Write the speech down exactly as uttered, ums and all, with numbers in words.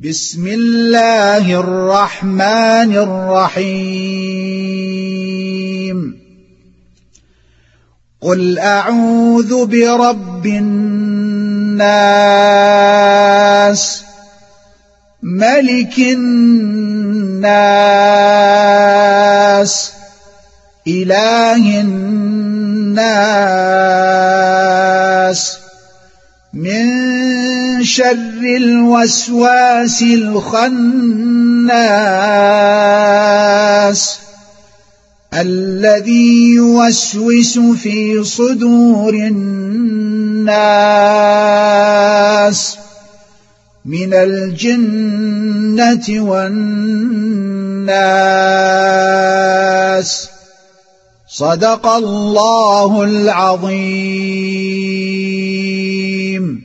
بسم الله الرحمن الرحيم قل أعوذ برب الناس ملك الناس إله الناس من شر الوسواس الخناس الذي يوسوس في صدور الناس من الجنة والناس. صدق الله العظيم.